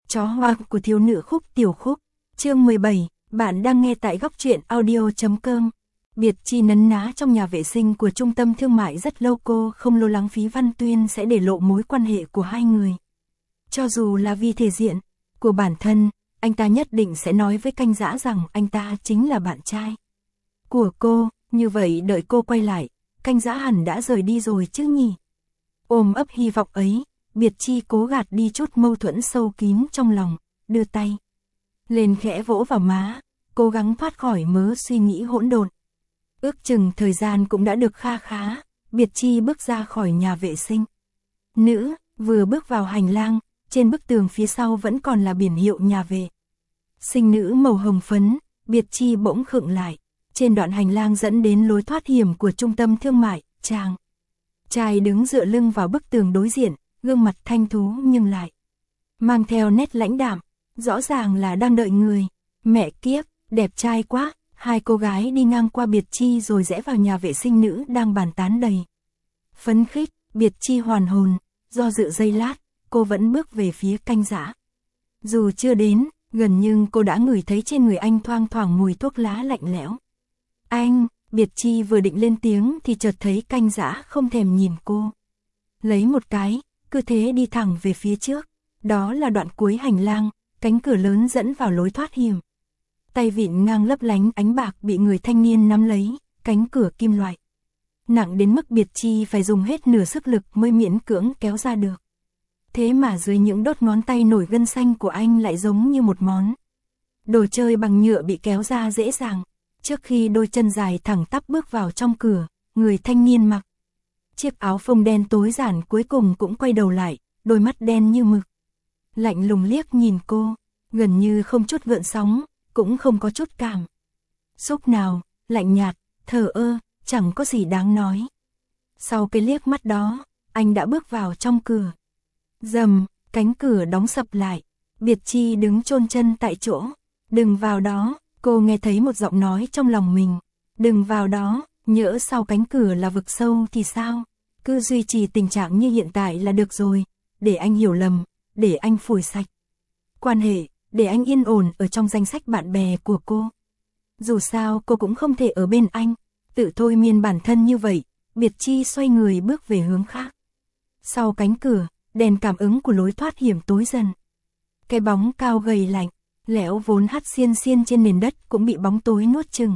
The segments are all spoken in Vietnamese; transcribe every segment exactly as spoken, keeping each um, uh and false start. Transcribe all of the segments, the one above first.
Chó hoang của thiếu nữ Khúc Tiểu Khúc. Chương mười bảy, bạn đang nghe tại góc truyện audio chấm com. Biệt Chi nấn ná trong nhà vệ sinh của trung tâm thương mại rất lâu, cô không lo lắng Phí Văn Tuyên sẽ để lộ mối quan hệ của hai người. Cho dù là vì thể diện của bản thân, anh ta nhất định sẽ nói với Canh Dã rằng anh ta chính là bạn trai của cô, như vậy đợi cô quay lại, Canh Dã hẳn đã rời đi rồi chứ nhỉ. Ôm ấp hy vọng ấy, Biệt Chi cố gạt đi chút mâu thuẫn sâu kín trong lòng, đưa tay lên khẽ vỗ vào má, cố gắng thoát khỏi mớ suy nghĩ hỗn độn. Ước chừng thời gian cũng đã được kha khá, Biệt Chi bước ra khỏi nhà vệ sinh. Nữ, vừa bước vào hành lang, trên bức tường phía sau vẫn còn là biển hiệu nhà vệ sinh nữ màu hồng phấn, Biệt Chi bỗng khựng lại. Trên đoạn hành lang dẫn đến lối thoát hiểm của trung tâm thương mại, chàng trai đứng dựa lưng vào bức tường đối diện, gương mặt thanh thú nhưng lại mang theo nét lãnh đạm, rõ ràng là đang đợi người. Mẹ kiếp, đẹp trai quá. Hai cô gái đi ngang qua Biệt Chi rồi rẽ vào nhà vệ sinh nữ đang bàn tán đầy phấn khích. Biệt Chi hoàn hồn, do dự giây lát, cô vẫn bước về phía Canh Dã. Dù chưa đến gần nhưng cô đã ngửi thấy trên người anh thoang thoảng mùi thuốc lá lạnh lẽo. Anh, Biệt Chi vừa định lên tiếng thì chợt thấy Canh Dã không thèm nhìn cô. Lấy một cái, cứ thế đi thẳng về phía trước. Đó là đoạn cuối hành lang, cánh cửa lớn dẫn vào lối thoát hiểm. Tay vịn ngang lấp lánh ánh bạc bị người thanh niên nắm lấy, cánh cửa kim loại nặng đến mức Biệt Chi phải dùng hết nửa sức lực mới miễn cưỡng kéo ra được. Thế mà dưới những đốt ngón tay nổi gân xanh của anh lại giống như một món đồ chơi bằng nhựa bị kéo ra dễ dàng. Trước khi đôi chân dài thẳng tắp bước vào trong cửa, người thanh niên mặc chiếc áo phông đen tối giản cuối cùng cũng quay đầu lại, đôi mắt đen như mực lạnh lùng liếc nhìn cô, gần như không chút gợn sóng, cũng không có chút cảm xúc nào, lạnh nhạt, thờ ơ, chẳng có gì đáng nói. Sau cái liếc mắt đó, anh đã bước vào trong cửa. Rầm, cánh cửa đóng sập lại. Biệt Chi đứng chôn chân tại chỗ. Đừng vào đó, cô nghe thấy một giọng nói trong lòng mình. Đừng vào đó, nhỡ sau cánh cửa là vực sâu thì sao? Cứ duy trì tình trạng như hiện tại là được rồi. Để anh hiểu lầm, để anh phủi sạch quan hệ, để anh yên ổn ở trong danh sách bạn bè của cô. Dù sao cô cũng không thể ở bên anh. Tự thôi miên bản thân như vậy, Biệt Chi xoay người bước về hướng khác. Sau cánh cửa, đèn cảm ứng của lối thoát hiểm tối dần. Cái bóng cao gầy lạnh, lẽo vốn hắt xiên xiên trên nền đất cũng bị bóng tối nuốt chửng.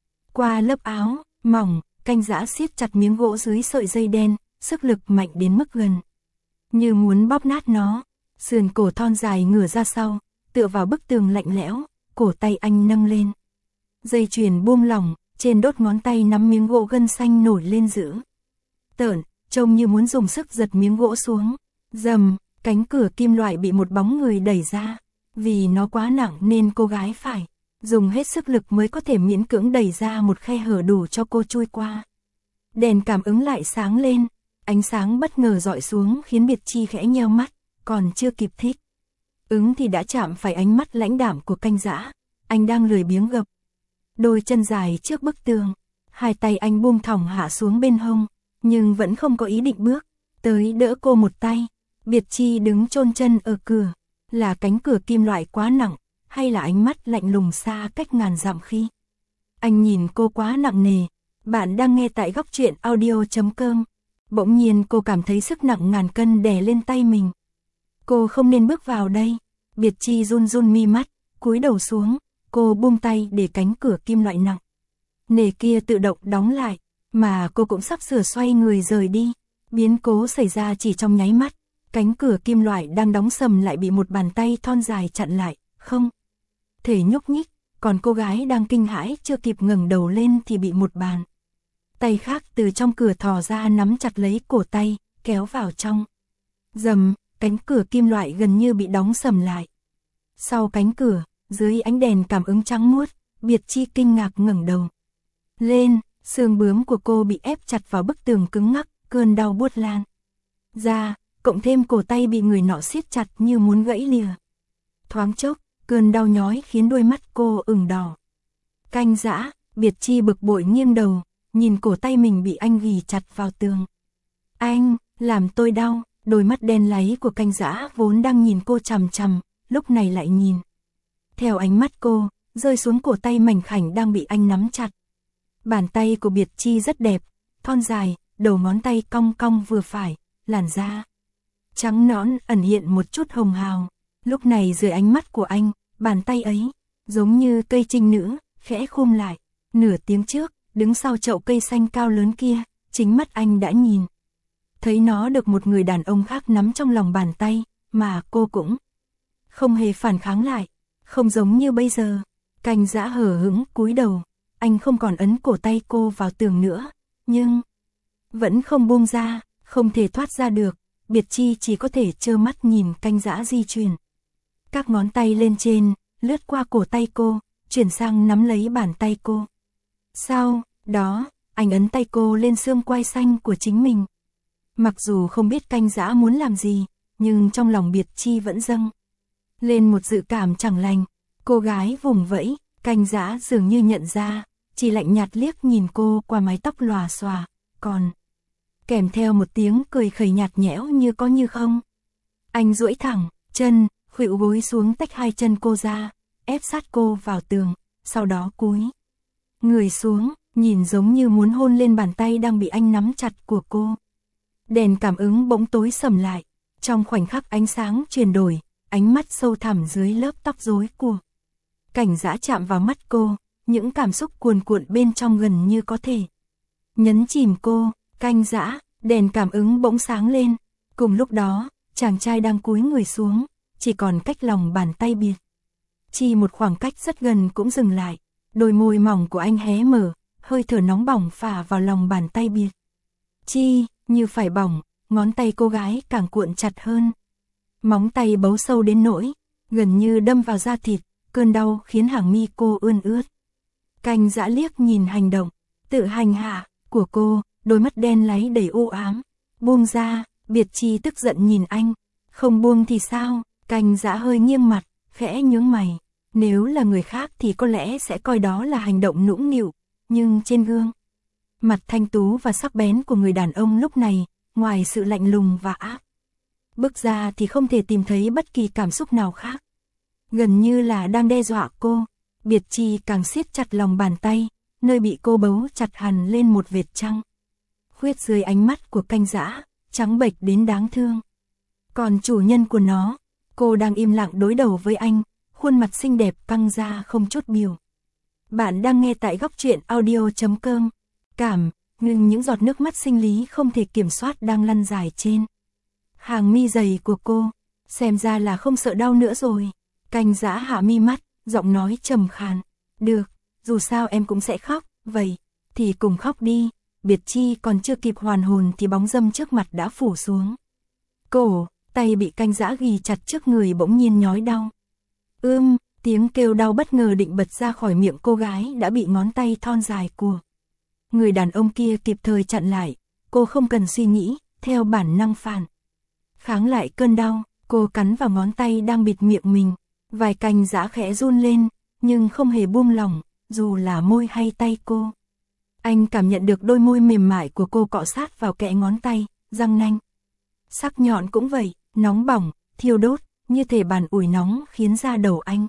Qua lớp áo mỏng, Canh Dã siết chặt miếng gỗ dưới sợi dây đen, sức lực mạnh đến mức gần như muốn bóp nát nó. Sườn cổ thon dài ngửa ra sau, tựa vào bức tường lạnh lẽo, cổ tay anh nâng lên. Dây chuyền buông lỏng, trên đốt ngón tay nắm miếng gỗ gân xanh nổi lên dữ tợn, trông như muốn dùng sức giật miếng gỗ xuống. Rầm, cánh cửa kim loại bị một bóng người đẩy ra. Vì nó quá nặng nên cô gái phải dùng hết sức lực mới có thể miễn cưỡng đẩy ra một khe hở đủ cho cô chui qua. Đèn cảm ứng lại sáng lên, ánh sáng bất ngờ dọi xuống khiến Biệt Chi khẽ nheo mắt, còn chưa kịp thích ứng thì đã chạm phải ánh mắt lãnh đạm của Canh Dã. Anh đang lười biếng gập đôi chân dài trước bức tường, hai tay anh buông thõng hạ xuống bên hông, nhưng vẫn không có ý định bước tới đỡ cô một tay. Biệt Chi đứng chôn chân ở cửa, là cánh cửa kim loại quá nặng, hay là ánh mắt lạnh lùng xa cách ngàn dặm khi anh nhìn cô quá nặng nề. Bạn đang nghe tại góc truyện audio chấm com. Bỗng nhiên cô cảm thấy sức nặng ngàn cân đè lên tay mình. Cô không nên bước vào đây. Biệt Chi run run mi mắt, cúi đầu xuống, cô buông tay để cánh cửa kim loại nặng nề kia tự động đóng lại, mà cô cũng sắp sửa xoay người rời đi. Biến cố xảy ra chỉ trong nháy mắt, cánh cửa kim loại đang đóng sầm lại bị một bàn tay thon dài chặn lại, không thể nhúc nhích. Còn cô gái đang kinh hãi chưa kịp ngẩng đầu lên thì bị một bàn tay khác từ trong cửa thò ra nắm chặt lấy cổ tay, kéo vào trong. Rầm, cánh cửa kim loại gần như bị đóng sầm lại. Sau cánh cửa, dưới ánh đèn cảm ứng trắng muốt, Biệt Chi kinh ngạc ngẩng đầu lên, xương bướm của cô bị ép chặt vào bức tường cứng ngắc, cơn đau buốt lan ra, cộng thêm cổ tay bị người nọ siết chặt như muốn gãy lìa. Thoáng chốc, cơn đau nhói khiến đôi mắt cô ửng đỏ. Canh Dã, Biệt Chi bực bội nghiêng đầu, nhìn cổ tay mình bị anh ghì chặt vào tường. Anh, làm tôi đau. Đôi mắt đen láy của Canh Dã vốn đang nhìn cô chằm chằm, lúc này lại nhìn. Theo ánh mắt cô, rơi xuống cổ tay mảnh khảnh đang bị anh nắm chặt. Bàn tay của Biệt Chi rất đẹp, thon dài, đầu ngón tay cong cong vừa phải, làn da trắng nõn ẩn hiện một chút hồng hào. Lúc này dưới ánh mắt của anh, bàn tay ấy, giống như cây trinh nữ, khẽ khum lại. Nửa tiếng trước, đứng sau chậu cây xanh cao lớn kia, chính mắt anh đã nhìn. Thấy nó được một người đàn ông khác nắm trong lòng bàn tay, mà cô cũng không hề phản kháng lại. Không giống như bây giờ, Canh Dã hờ hững cúi đầu, anh không còn ấn cổ tay cô vào tường nữa, nhưng vẫn không buông ra, không thể thoát ra được. Biệt Chi chỉ có thể trơ mắt nhìn Canh Dã di chuyển. Các ngón tay lên trên, lướt qua cổ tay cô, chuyển sang nắm lấy bàn tay cô. Sau đó, anh ấn tay cô lên xương quai xanh của chính mình. Mặc dù không biết Canh Dã muốn làm gì, nhưng trong lòng Biệt Chi vẫn dâng lên một dự cảm chẳng lành. Cô gái vùng vẫy, Canh Dã dường như nhận ra, chỉ lạnh nhạt liếc nhìn cô qua mái tóc lòa xòa, còn kèm theo một tiếng cười khẩy nhạt nhẽo như có như không. Anh duỗi thẳng chân, khuỵu gối xuống tách hai chân cô ra, ép sát cô vào tường, sau đó cúi người xuống, nhìn giống như muốn hôn lên bàn tay đang bị anh nắm chặt của cô. Đèn cảm ứng bỗng tối sầm lại, trong khoảnh khắc ánh sáng chuyển đổi, ánh mắt sâu thẳm dưới lớp tóc rối của Canh Dã chạm vào mắt cô, những cảm xúc cuồn cuộn bên trong gần như có thể nhấn chìm cô. Canh Dã, đèn cảm ứng bỗng sáng lên. Cùng lúc đó, chàng trai đang cúi người xuống, chỉ còn cách lòng bàn tay Biệt Chi một khoảng cách rất gần cũng dừng lại. Đôi môi mỏng của anh hé mở, hơi thở nóng bỏng phả vào lòng bàn tay Biệt Chi, như phải bỏng, ngón tay cô gái càng cuộn chặt hơn. Móng tay bấu sâu đến nỗi, gần như đâm vào da thịt, cơn đau khiến hàng mi cô ươn ướt. Canh Dã liếc nhìn hành động, tự hành hạ của cô, đôi mắt đen láy đầy u ám. Buông ra, Biệt Chi tức giận nhìn anh. Không buông thì sao? Canh Dã hơi nghiêng mặt, khẽ nhướng mày. Nếu là người khác thì có lẽ sẽ coi đó là hành động nũng nịu, nhưng trên gương mặt thanh tú và sắc bén của người đàn ông lúc này, ngoài sự lạnh lùng và áp bức ra thì không thể tìm thấy bất kỳ cảm xúc nào khác. Gần như là đang đe dọa cô. Biệt Chi càng siết chặt lòng bàn tay, nơi bị cô bấu chặt hằn lên một vệt trăng khuyết dưới ánh mắt của Canh Dã, trắng bệch đến đáng thương. Còn chủ nhân của nó, cô đang im lặng đối đầu với anh, khuôn mặt xinh đẹp căng ra không chút biểu. Bạn đang nghe tại góc truyện audio chấm com. Cảm, ngừng những giọt nước mắt sinh lý không thể kiểm soát đang lăn dài trên hàng mi dày của cô. Xem ra là không sợ đau nữa rồi. Canh Dã hạ mi mắt, giọng nói trầm khàn. Được, dù sao em cũng sẽ khóc, vậy thì cùng khóc đi. Biệt Chi còn chưa kịp hoàn hồn thì bóng dâm trước mặt đã phủ xuống cổ, tay bị Canh Dã ghì chặt trước người bỗng nhiên nhói đau. Ưm, tiếng kêu đau bất ngờ định bật ra khỏi miệng cô gái đã bị ngón tay thon dài của người đàn ông kia kịp thời chặn lại. Cô không cần suy nghĩ, theo bản năng phản kháng lại cơn đau, cô cắn vào ngón tay đang bịt miệng mình. Vai Canh Dã khẽ run lên, nhưng không hề buông lỏng, dù là môi hay tay cô. Anh cảm nhận được đôi môi mềm mại của cô cọ sát vào kẽ ngón tay, răng nanh sắc nhọn cũng vậy, nóng bỏng, thiêu đốt, như thể bàn ủi nóng khiến da đầu anh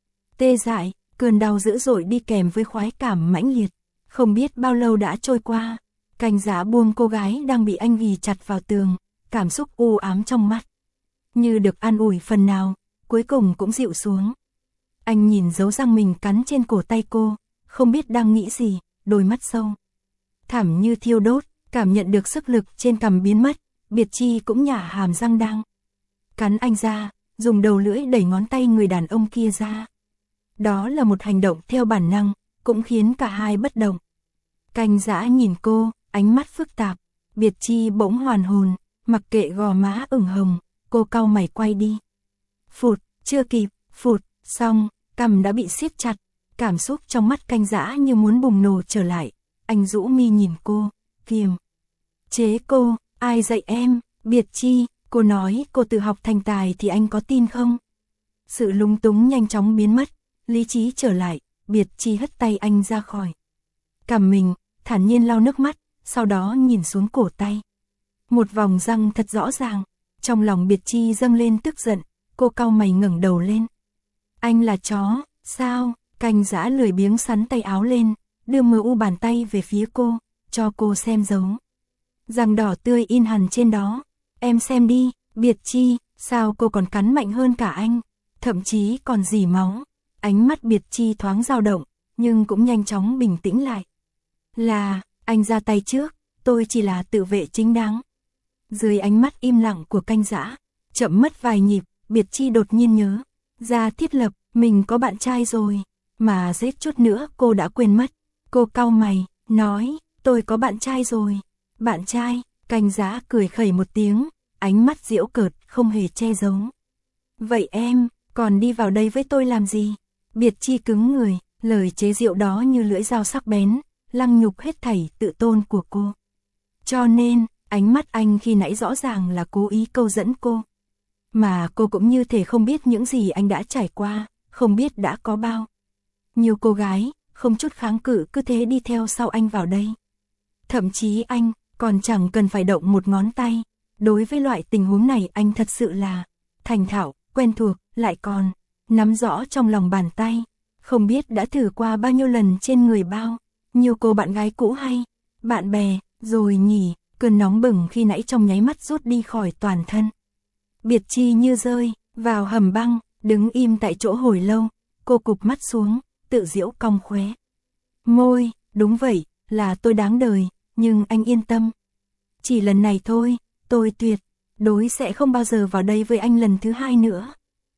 tê dại. Cơn đau dữ dội đi kèm với khoái cảm mãnh liệt. Không biết bao lâu đã trôi qua, Canh Dã buông cô gái đang bị anh ghì chặt vào tường, cảm xúc u ám trong mắt như được an ủi phần nào, cuối cùng cũng dịu xuống. Anh nhìn dấu răng mình cắn trên cổ tay cô, không biết đang nghĩ gì, đôi mắt sâu thẳm như thiêu đốt, cảm nhận được sức lực trên cằm biến mất. Biệt Chi cũng nhả hàm răng đang cắn anh ra, dùng đầu lưỡi đẩy ngón tay người đàn ông kia ra. Đó là một hành động theo bản năng, cũng khiến cả hai bất động. Canh Dã nhìn cô, ánh mắt phức tạp. Biệt Chi bỗng hoàn hồn, mặc kệ gò má ửng hồng, cô cau mày quay đi. Phụt, chưa kịp, phụt, xong, cằm đã bị siết chặt. Cảm xúc trong mắt Canh Dã như muốn bùng nổ trở lại. Anh rũ mi nhìn cô, kiềm chế cô. Ai dạy em? Biệt Chi, cô nói cô tự học thành tài thì anh có tin không? Sự lúng túng nhanh chóng biến mất, lý trí trở lại. Biệt Chi hất tay anh ra khỏi cằm mình, thản nhiên lau nước mắt, sau đó nhìn xuống cổ tay. Một vòng răng thật rõ ràng. Trong lòng Biệt Chi dâng lên tức giận, Cô cau mày ngẩng đầu lên. Anh là chó, sao? Canh Dã lười biếng sắn tay áo lên, đưa mờ u bàn tay về phía cô, cho cô xem dấu. Răng đỏ tươi in hằn trên đó. Em xem đi, Biệt Chi, sao cô còn cắn mạnh hơn cả anh, thậm chí còn rỉ máu. Ánh mắt Biệt Chi thoáng dao động, nhưng cũng nhanh chóng bình tĩnh lại. Là, anh ra tay trước, tôi chỉ là tự vệ chính đáng. Dưới ánh mắt im lặng của Canh Dã, chậm mất vài nhịp, Biệt Chi đột nhiên nhớ ra thiết lập, mình có bạn trai rồi, mà giết chút nữa cô đã quên mất. Cô cau mày, nói, tôi có bạn trai rồi. Bạn trai? Canh Dã cười khẩy một tiếng, ánh mắt giễu cợt không hề che giấu. Vậy em, còn đi vào đây với tôi làm gì? Biệt Chi cứng người, lời chế giễu đó như lưỡi dao sắc bén, lăng nhục hết thảy tự tôn của cô. Cho nên, ánh mắt anh khi nãy rõ ràng là cố ý câu dẫn cô. Mà cô cũng như thể không biết những gì anh đã trải qua, không biết đã có bao nhiều cô gái, không chút kháng cự cứ thế đi theo sau anh vào đây. Thậm chí anh, còn chẳng cần phải động một ngón tay. Đối với loại tình huống này anh thật sự là thành thạo, quen thuộc, lại còn nắm rõ trong lòng bàn tay. Không biết đã thử qua bao nhiêu lần trên người bao nhiêu cô bạn gái cũ hay bạn bè, rồi nhỉ. Cơn nóng bừng khi nãy trong nháy mắt rút đi khỏi toàn thân. Biệt Chi như rơi vào hầm băng, đứng im tại chỗ hồi lâu. Cô cụp mắt xuống, tự giễu cong khóe môi. Đúng vậy, là tôi đáng đời, nhưng anh yên tâm. Chỉ lần này thôi, tôi tuyệt đối sẽ không bao giờ vào đây với anh lần thứ hai nữa.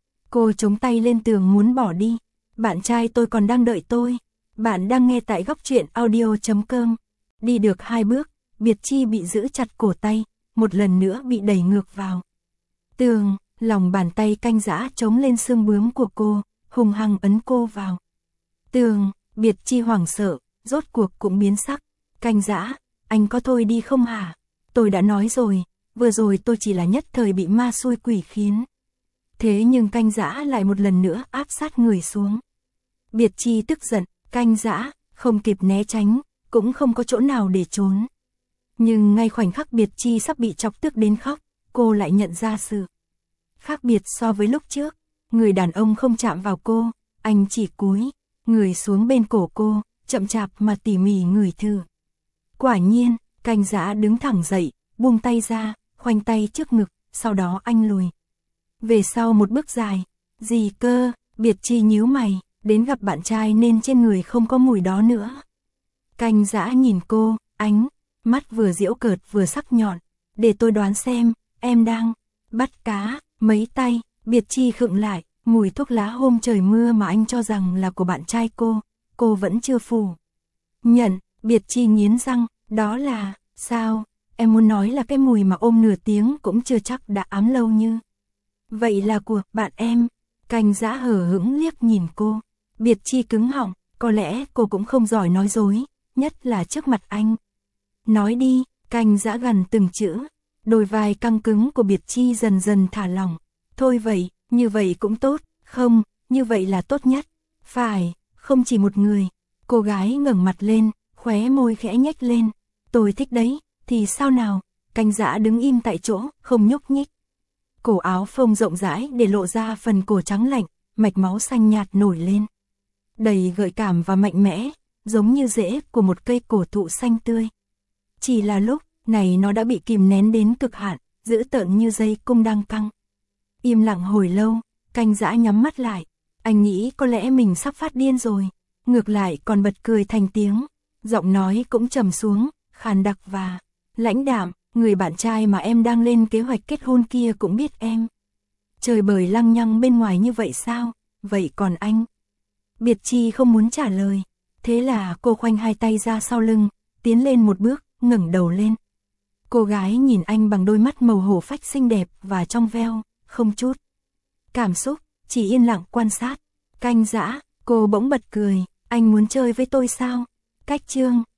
Cô chống tay lên tường muốn bỏ đi. Bạn trai tôi còn đang đợi tôi. Bạn đang nghe tại góc truyện audio chấm com. Đi được hai bước, Biệt Chi bị giữ chặt cổ tay, một lần nữa bị đẩy ngược vào tường. Lòng bàn tay Canh Dã chống lên xương bướm của cô, hùng hăng ấn cô vào tường. Biệt Chi hoảng sợ, rốt cuộc cũng biến sắc. Canh Dã, anh có thôi đi không hả? Tôi đã nói rồi, vừa rồi tôi chỉ là nhất thời bị ma xui quỷ khiến. Thế nhưng Canh Dã lại một lần nữa áp sát người xuống. Biệt Chi tức giận, Canh Dã không kịp né tránh, cũng không có chỗ nào để trốn. Nhưng ngay khoảnh khắc Biệt Chi sắp bị chọc tức đến khóc, cô lại nhận ra sự khác biệt so với lúc trước. Người đàn ông không chạm vào cô, anh chỉ cúi người xuống bên cổ cô, chậm chạp mà tỉ mỉ ngửi thử. Quả nhiên, Canh Dã đứng thẳng dậy, buông tay ra, khoanh tay trước ngực, sau đó anh lùi về sau một bước dài. Gì cơ? Biệt Chi nhíu mày, đến gặp bạn trai nên trên người không có mùi đó nữa. Canh Dã nhìn cô, ánh mắt vừa giễu cợt vừa sắc nhọn. Để tôi đoán xem, em đang bắt cá mấy tay? Biệt Chi khựng lại, mùi thuốc lá hôm trời mưa mà anh cho rằng là của bạn trai cô, cô vẫn chưa phủ nhận. Biệt Chi nghiến răng, đó là, sao, em muốn nói là cái mùi mà ôm nửa tiếng cũng chưa chắc đã ám lâu như vậy là của bạn em. Canh Dã hờ hững liếc nhìn cô. Biệt Chi cứng họng, có lẽ cô cũng không giỏi nói dối, nhất là trước mặt anh. Nói đi. Canh Dã gằn từng chữ. Đôi vai căng cứng của Biệt Chi dần dần thả lỏng. Thôi vậy, như vậy cũng tốt. Không, như vậy là tốt nhất. Phải, không chỉ một người. Cô gái ngẩng mặt lên, khóe môi khẽ nhếch lên. Tôi thích đấy, thì sao nào? Canh Dã đứng im tại chỗ, không nhúc nhích. Cổ áo phông rộng rãi để lộ ra phần cổ trắng lạnh, mạch máu xanh nhạt nổi lên. Đầy gợi cảm và mạnh mẽ, giống như rễ của một cây cổ thụ xanh tươi. Chỉ là lúc này nó đã bị kìm nén đến cực hạn, dữ tợn như dây cung đang căng. Im lặng hồi lâu, Canh Dã nhắm mắt lại. Anh nghĩ có lẽ mình sắp phát điên rồi. Ngược lại còn bật cười thành tiếng. Giọng nói cũng trầm xuống, khàn đặc và lãnh đạm. Người bạn trai mà em đang lên kế hoạch kết hôn kia cũng biết em trời bời lăng nhăng bên ngoài như vậy sao? Vậy còn anh? Biệt Chi không muốn trả lời. Thế là cô khoanh hai tay ra sau lưng, tiến lên một bước, ngẩng đầu lên. Cô gái nhìn anh bằng đôi mắt màu hổ phách xinh đẹp và trong veo, không chút cảm xúc, chỉ yên lặng quan sát. Canh Dã, cô bỗng bật cười. Anh muốn chơi với tôi sao? Cách chương